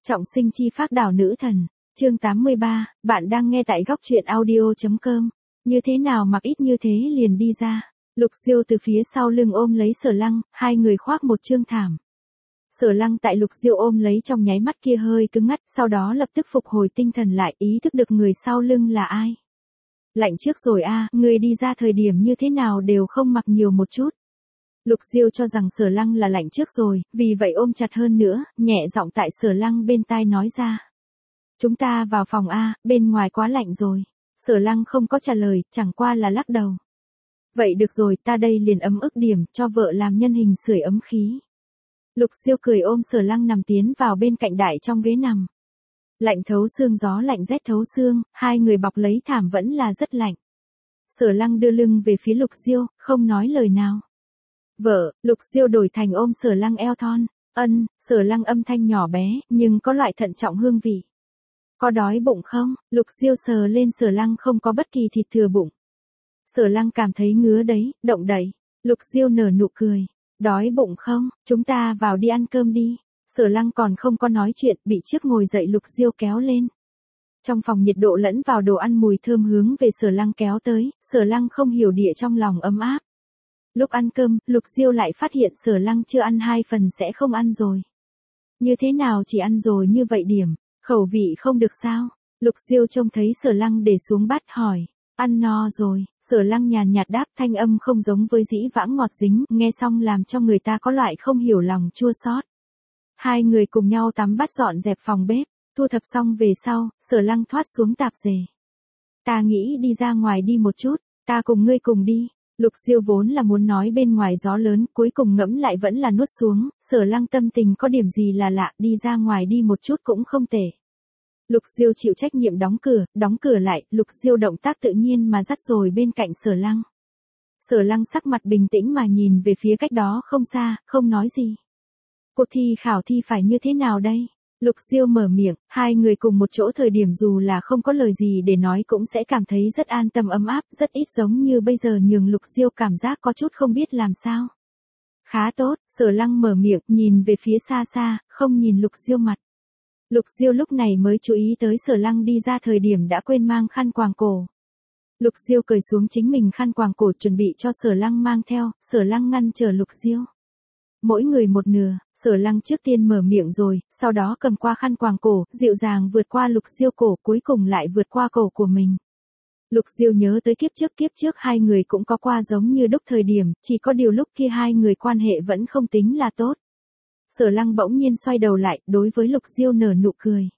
Trọng sinh chi phác đảo nữ thần, chương 83, bạn đang nghe tại góc truyện audio.com. Như thế nào mặc ít như thế liền đi ra. Lục Diêu từ phía sau lưng ôm lấy Sở Lăng, hai người khoác một chương thảm. Sở Lăng tại Lục Diêu ôm lấy trong nháy mắt kia hơi cứng ngắt, sau đó lập tức phục hồi tinh thần lại, ý thức được người sau lưng là ai. Lạnh trước rồi a, người đi ra thời điểm như thế nào đều không mặc nhiều một chút. Lục Diêu cho rằng Sở Lăng là lạnh trước rồi, vì vậy ôm chặt hơn nữa, nhẹ giọng tại Sở Lăng bên tai nói ra. Chúng ta vào phòng a, bên ngoài quá lạnh rồi. Sở Lăng không có trả lời, chẳng qua là lắc đầu. Vậy được rồi, ta đây liền ấm ức điểm, cho vợ làm nhân hình sưởi ấm khí. Lục Diêu cười ôm Sở Lăng nằm tiến vào bên cạnh đại trong ghế nằm. Lạnh thấu xương, gió lạnh rét thấu xương, hai người bọc lấy thảm vẫn là rất lạnh. Sở Lăng đưa lưng về phía Lục Diêu, không nói lời nào. Vợ, Lục Diêu đổi thành ôm Sở Lăng eo thon. Sở Lăng âm thanh nhỏ bé, nhưng có loại thận trọng hương vị. Có đói bụng không? Lục Diêu sờ lên Sở Lăng không có bất kỳ thịt thừa bụng. Sở Lăng cảm thấy ngứa đấy, động đậy. Lục Diêu nở nụ cười. Đói bụng không? Chúng ta vào đi ăn cơm đi. Sở Lăng còn không có nói chuyện, bị trước ngồi dậy Lục Diêu kéo lên. Trong phòng nhiệt độ lẫn vào đồ ăn mùi thơm hướng về Sở Lăng kéo tới, Sở Lăng không hiểu địa trong lòng ấm áp. Lúc ăn cơm, Lục Diêu lại phát hiện Sở Lăng chưa ăn 2 phần sẽ không ăn rồi. Như thế nào chỉ ăn rồi như vậy điểm, khẩu vị không được sao? Lục Diêu trông thấy Sở Lăng để xuống bát hỏi, ăn no rồi. Sở Lăng nhàn nhạt đáp, thanh âm không giống với dĩ vãng ngọt dính, nghe xong làm cho người ta có loại không hiểu lòng chua xót. Hai người cùng nhau tắm bát dọn dẹp phòng bếp, thu thập xong về sau, Sở Lăng thoát xuống tạp dề. Ta nghĩ đi ra ngoài đi một chút, ta cùng ngươi cùng đi. Lục Diêu vốn là muốn nói bên ngoài gió lớn, cuối cùng ngẫm lại vẫn là nuốt xuống, Sở Lăng tâm tình có điểm gì là lạ, đi ra ngoài đi một chút cũng không tệ. Lục Diêu chịu trách nhiệm đóng cửa lại, Lục Diêu động tác tự nhiên mà dắt rồi bên cạnh Sở Lăng. Sở Lăng sắc mặt bình tĩnh mà nhìn về phía cách đó không xa, không nói gì. Cuộc thi khảo thi phải như thế nào đây? Lục Diêu mở miệng, hai người cùng một chỗ thời điểm dù là không có lời gì để nói cũng sẽ cảm thấy rất an tâm ấm áp, rất ít giống như bây giờ nhường Lục Diêu cảm giác có chút không biết làm sao. Khá tốt, Sở Lăng mở miệng, nhìn về phía xa xa, không nhìn Lục Diêu mặt. Lục Diêu lúc này mới chú ý tới Sở Lăng đi ra thời điểm đã quên mang khăn quàng cổ. Lục Diêu cởi xuống chính mình khăn quàng cổ chuẩn bị cho Sở Lăng mang theo, Sở Lăng ngăn trở Lục Diêu. Mỗi người một nửa, Sở Lăng trước tiên mở miệng rồi, sau đó cầm qua khăn quàng cổ, dịu dàng vượt qua Lục Diêu cổ, cuối cùng lại vượt qua cổ của mình. Lục Diêu nhớ tới kiếp trước hai người cũng có qua giống như đúc thời điểm, chỉ có điều lúc kia hai người quan hệ vẫn không tính là tốt. Sở Lăng bỗng nhiên xoay đầu lại, đối với Lục Diêu nở nụ cười.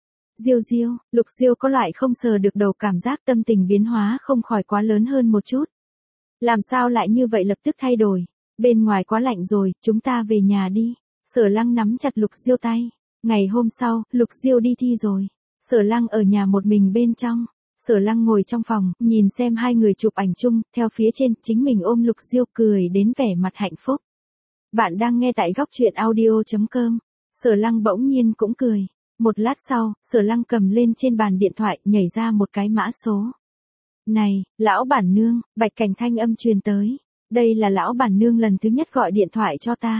Diêu, Lục Diêu có loại không sờ được đầu cảm giác tâm tình biến hóa không khỏi quá lớn hơn một chút. Làm sao lại như vậy lập tức thay đổi? Bên ngoài quá lạnh rồi, chúng ta về nhà đi. Sở Lăng nắm chặt Lục Diêu tay. Ngày hôm sau, Lục Diêu đi thi rồi. Sở Lăng ở nhà một mình bên trong. Sở Lăng ngồi trong phòng, nhìn xem hai người chụp ảnh chung, theo phía trên, chính mình ôm Lục Diêu cười đến vẻ mặt hạnh phúc. Bạn đang nghe tại góc truyện audio.com. Sở Lăng bỗng nhiên cũng cười. Một lát sau, Sở Lăng cầm lên trên bàn điện thoại, nhảy ra một cái mã số. Này, lão bản nương, Bạch Cảnh thanh âm truyền tới. Đây là lão bản nương lần thứ nhất gọi điện thoại cho ta.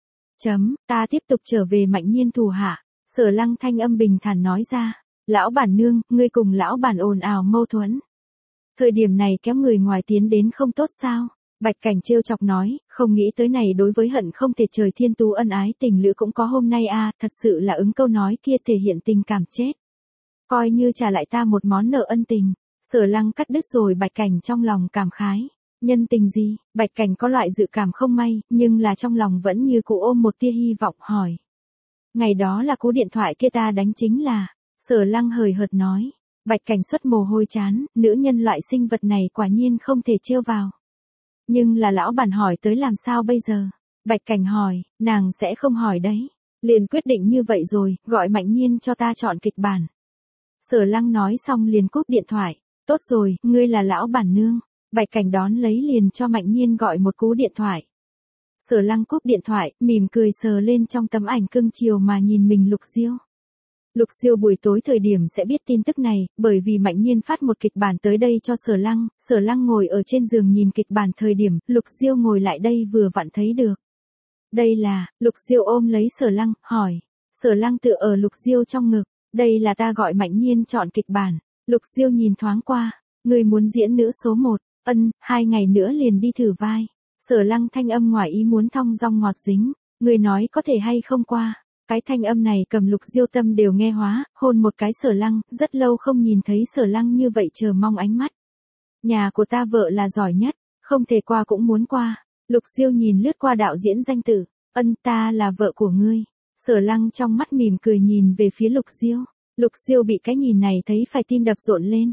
Ta tiếp tục trở về Mạnh Nhiên thủ hạ. Sở Lăng thanh âm bình thản nói ra. Lão bản nương, ngươi cùng lão bản ồn ào mâu thuẫn. Thời điểm này kéo người ngoài tiến đến không tốt sao? Bạch Cảnh trêu chọc nói, không nghĩ tới này đối với hận không thể trời thiên tú ân ái tình lữ cũng có hôm nay a, thật sự là ứng câu nói kia thể hiện tình cảm chết. Coi như trả lại ta một món nợ ân tình. Sở Lăng cắt đứt rồi Bạch Cảnh trong lòng cảm khái. Nhân tình gì? Bạch Cảnh có loại dự cảm không may, nhưng là trong lòng vẫn như cũ ôm một tia hy vọng hỏi. Ngày đó là cú điện thoại kia ta đánh chính là. Sở Lăng hời hợt nói. Bạch Cảnh xuất mồ hôi chán, nữ nhân loại sinh vật này quả nhiên không thể trêu vào. Nhưng là lão bản hỏi tới làm sao bây giờ? Bạch Cảnh hỏi, nàng sẽ không hỏi đấy. Liền quyết định như vậy rồi, gọi Mạnh Nhiên cho ta chọn kịch bản. Sở Lăng nói xong liền cúp điện thoại. Tốt rồi, ngươi là lão bản nương. Bạch Cảnh đón lấy liền cho Mạnh Nhiên gọi một cú điện thoại. Sở Lăng cúp điện thoại, mỉm cười sờ lên trong tấm ảnh cưng chiều mà nhìn mình Lục Diêu. Lục Diêu buổi tối thời điểm sẽ biết tin tức này, bởi vì Mạnh Nhiên phát một kịch bản tới đây cho Sở Lăng ngồi ở trên giường nhìn kịch bản thời điểm, Lục Diêu ngồi lại đây vừa vặn thấy được. Đây là, Lục Diêu ôm lấy Sở Lăng, hỏi. Sở Lăng tựa ở Lục Diêu trong ngực, đây là ta gọi Mạnh Nhiên chọn kịch bản. Lục Diêu nhìn thoáng qua, người muốn diễn nữ số 1, 2 ngày nữa liền đi thử vai. Sở Lăng thanh âm ngoài ý muốn thong dong ngọt dính, người nói có thể hay không qua. Cái thanh âm này cầm Lục Diêu tâm đều nghe hóa, hôn một cái Sở Lăng, rất lâu không nhìn thấy Sở Lăng như vậy chờ mong ánh mắt. Nhà của ta vợ là giỏi nhất, không thể qua cũng muốn qua. Lục Diêu nhìn lướt qua đạo diễn danh tử, ta là vợ của ngươi. Sở Lăng trong mắt mỉm cười nhìn về phía Lục Diêu. Lục Diêu bị cái nhìn này thấy phải tim đập rộn lên.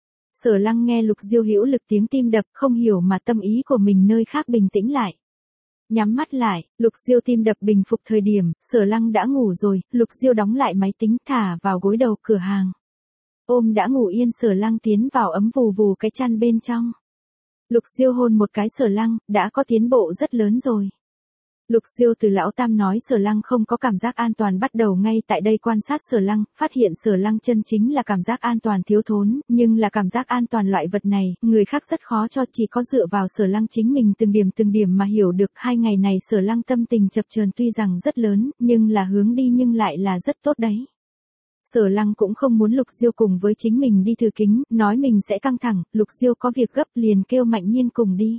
Sở Lăng nghe Lục Diêu hữu lực tiếng tim đập không hiểu mà tâm ý của mình nơi khác bình tĩnh lại. Nhắm mắt lại, Lục Diêu tim đập bình phục thời điểm, Sở Lăng đã ngủ rồi, Lục Diêu đóng lại máy tính thả vào gối đầu cửa hàng. Ôm đã ngủ yên Sở Lăng tiến vào ấm vù vù cái chăn bên trong. Lục Diêu hôn một cái Sở Lăng, đã có tiến bộ rất lớn rồi. Lục Diêu từ lão tam nói Sở Lăng không có cảm giác an toàn bắt đầu ngay tại đây quan sát Sở Lăng, phát hiện Sở Lăng chân chính là cảm giác an toàn thiếu thốn, nhưng là cảm giác an toàn loại vật này, người khác rất khó cho, chỉ có dựa vào Sở Lăng chính mình từng điểm mà hiểu được. 2 ngày này Sở Lăng tâm tình chập chờn tuy rằng rất lớn, nhưng là hướng đi nhưng lại là rất tốt đấy. Sở Lăng cũng không muốn Lục Diêu cùng với chính mình đi thử kính, nói mình sẽ căng thẳng, Lục Diêu có việc gấp liền kêu Mạnh Nhiên cùng đi.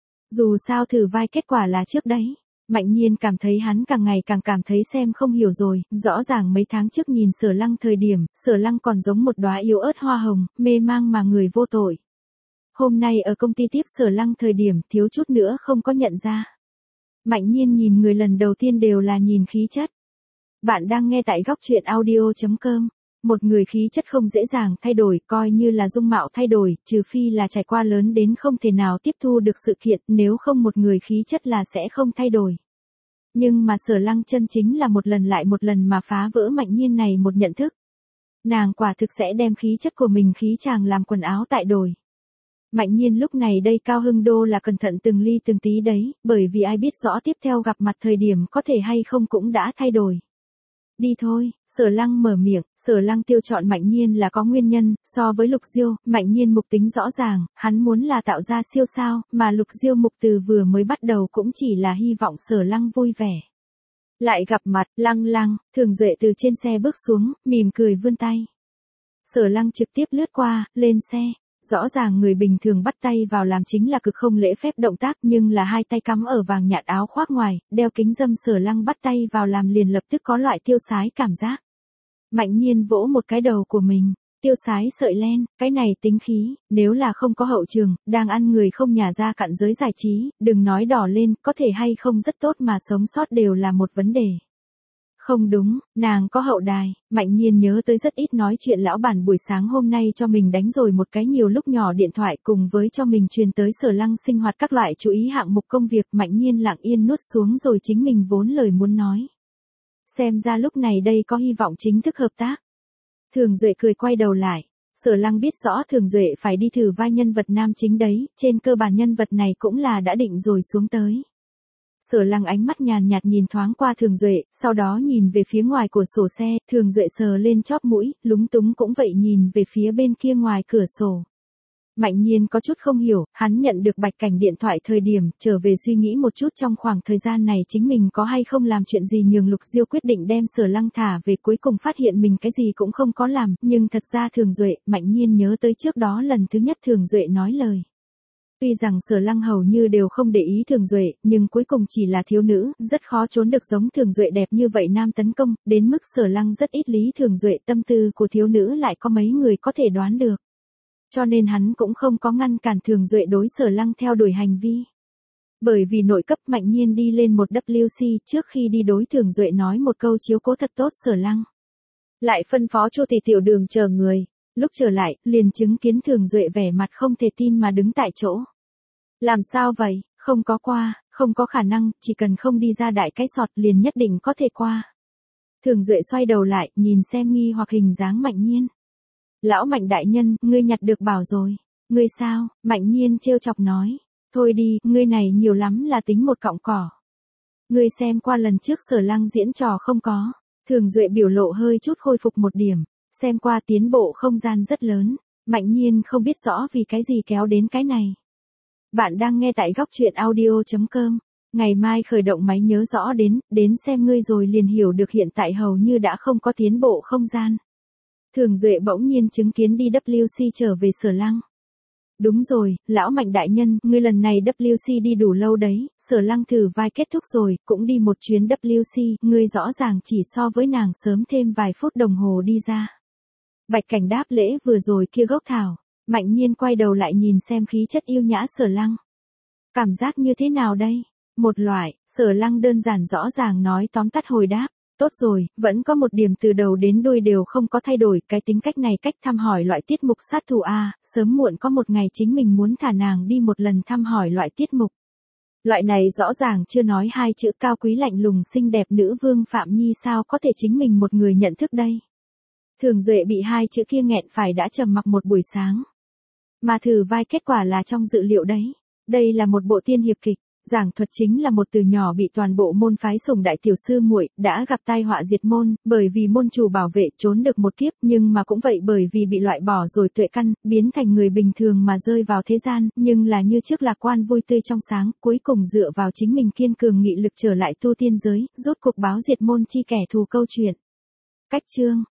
Dù sao thử vai kết quả là trước đấy. Mạnh Nhiên cảm thấy hắn càng ngày càng cảm thấy xem không hiểu rồi, rõ ràng mấy tháng trước nhìn Sở Lăng thời điểm, Sở Lăng còn giống một đóa yếu ớt hoa hồng, mê mang mà người vô tội. Hôm nay ở công ty tiếp Sở Lăng thời điểm thiếu chút nữa không có nhận ra. Mạnh Nhiên nhìn người lần đầu tiên đều là nhìn khí chất. Bạn đang nghe tại góc truyện audio.com. Một người khí chất không dễ dàng thay đổi, coi như là dung mạo thay đổi, trừ phi là trải qua lớn đến không thể nào tiếp thu được sự kiện, nếu không một người khí chất là sẽ không thay đổi. Nhưng mà Sở Lăng chân chính là một lần lại một lần mà phá vỡ Mạnh Nhiên này một nhận thức. Nàng quả thực sẽ đem khí chất của mình khí chàng làm quần áo tại đổi. Mạnh Nhiên lúc này đây cao hưng đô là cẩn thận từng ly từng tí đấy, bởi vì ai biết rõ tiếp theo gặp mặt thời điểm có thể hay không cũng đã thay đổi. Đi thôi, Sở Lăng mở miệng, Sở Lăng tiêu chọn Mạnh Nhiên là có nguyên nhân, so với Lục Diêu, Mạnh Nhiên mục tính rõ ràng, hắn muốn là tạo ra siêu sao, mà Lục Diêu mục từ vừa mới bắt đầu cũng chỉ là hy vọng Sở Lăng vui vẻ. Lại gặp mặt, Lăng, Thường Duệ từ trên xe bước xuống, mỉm cười vươn tay. Sở Lăng trực tiếp lướt qua, lên xe. Rõ ràng người bình thường bắt tay vào làm chính là cực không lễ phép động tác, nhưng là hai tay cắm ở vàng nhạt áo khoác ngoài, đeo kính râm Sở Lăng bắt tay vào làm liền lập tức có loại tiêu sái cảm giác. Mạnh Nhiên vỗ một cái đầu của mình, tiêu sái sợi len, cái này tính khí, nếu là không có hậu trường, đang ăn người không nhả ra cặn giới giải trí, đừng nói đỏ lên, có thể hay không rất tốt mà sống sót đều là một vấn đề. Không đúng, nàng có hậu đài. Mạnh Nhiên nhớ tới rất ít nói chuyện lão bản buổi sáng hôm nay cho mình đánh rồi một cái nhiều lúc nhỏ điện thoại cùng với cho mình truyền tới Sở Lăng sinh hoạt các loại chú ý hạng mục công việc. Mạnh Nhiên lặng yên nuốt xuống rồi chính mình vốn lời muốn nói. Xem ra lúc này đây có hy vọng chính thức hợp tác. Thường Duệ cười quay đầu lại. Sở Lăng biết rõ Thường Duệ phải đi thử vai nhân vật nam chính đấy, trên cơ bản nhân vật này cũng là đã định rồi xuống tới. Sở Lăng ánh mắt nhàn nhạt nhìn thoáng qua Thường Duệ, sau đó nhìn về phía ngoài cửa sổ xe, Thường Duệ sờ lên chóp mũi, lúng túng cũng vậy nhìn về phía bên kia ngoài cửa sổ. Mạnh Nhiên có chút không hiểu, hắn nhận được Bạch Cảnh điện thoại thời điểm, trở về suy nghĩ một chút trong khoảng thời gian này chính mình có hay không làm chuyện gì nhường Lục Diêu quyết định đem Sở Lăng thả về, cuối cùng phát hiện mình cái gì cũng không có làm, nhưng thật ra Thường Duệ, Mạnh Nhiên nhớ tới trước đó lần thứ nhất Thường Duệ nói lời. Tuy rằng Sở Lăng hầu như đều không để ý Thường Duệ, nhưng cuối cùng chỉ là thiếu nữ, rất khó trốn được giống Thường Duệ đẹp như vậy nam tấn công, đến mức Sở Lăng rất ít lý Thường Duệ, tâm tư của thiếu nữ lại có mấy người có thể đoán được. Cho nên hắn cũng không có ngăn cản Thường Duệ đối Sở Lăng theo đuổi hành vi. Bởi vì nội cấp Mạnh Nhiên đi lên một WC trước khi đi đối Thường Duệ nói một câu chiếu cố thật tốt Sở Lăng. Lại phân phó Chu tỷ tiểu đường chờ người. Lúc trở lại, liền chứng kiến Thường Duệ vẻ mặt không thể tin mà đứng tại chỗ. Làm sao vậy, không có qua, không có khả năng, chỉ cần không đi ra đại cái sọt liền nhất định có thể qua. Thường Duệ xoay đầu lại, nhìn xem nghi hoặc hình dáng Mạnh Nhiên. Lão Mạnh đại nhân, ngươi nhặt được bảo rồi. Ngươi sao? Mạnh Nhiên trêu chọc nói. Thôi đi, ngươi này nhiều lắm là tính một cọng cỏ. Ngươi xem qua lần trước Sở Lăng diễn trò không có. Thường Duệ biểu lộ hơi chút khôi phục một điểm. Xem qua tiến bộ không gian rất lớn. Mạnh Nhiên không biết rõ vì cái gì kéo đến cái này. Bạn đang nghe tại góc truyện audio.com. Ngày mai khởi động máy nhớ rõ đến xem ngươi rồi liền hiểu được hiện tại hầu như đã không có tiến bộ không gian. Thường Duệ bỗng nhiên chứng kiến DWC trở về Sở Lăng. Đúng rồi, lão Mạnh đại nhân, ngươi lần này WC đi đủ lâu đấy, Sở Lăng thử vai kết thúc rồi, cũng đi một chuyến WC, ngươi rõ ràng chỉ so với nàng sớm thêm vài phút đồng hồ đi ra. Bạch Cảnh đáp lễ vừa rồi kia gốc thảo, Mạnh Nhiên quay đầu lại nhìn xem khí chất yêu nhã Sở Lăng. Cảm giác như thế nào đây? Một loại, Sở Lăng đơn giản rõ ràng nói tóm tắt hồi đáp. Tốt rồi, vẫn có một điểm từ đầu đến đuôi đều không có thay đổi, cái tính cách này cách thăm hỏi loại tiết mục sát thủ A, sớm muộn có một ngày chính mình muốn thả nàng đi một lần thăm hỏi loại tiết mục. Loại này rõ ràng chưa nói hai chữ cao quý lạnh lùng xinh đẹp nữ vương Phạm Nhi sao có thể chính mình một người nhận thức đây. Thường Duệ bị hai chữ kia nghẹn phải đã trầm mặc một buổi sáng. Mà thử vai kết quả là trong dự liệu đấy. Đây là một bộ tiên hiệp kịch. Giảng thuật chính là một từ nhỏ bị toàn bộ môn phái sủng đại tiểu sư muội đã gặp tai họa diệt môn, bởi vì môn chủ bảo vệ trốn được một kiếp, nhưng mà cũng vậy bởi vì bị loại bỏ rồi tuệ căn, biến thành người bình thường mà rơi vào thế gian, nhưng là như trước lạc quan vui tươi trong sáng, cuối cùng dựa vào chính mình kiên cường nghị lực trở lại tu tiên giới, rốt cuộc báo diệt môn chi kẻ thù câu chuyện. Cách chương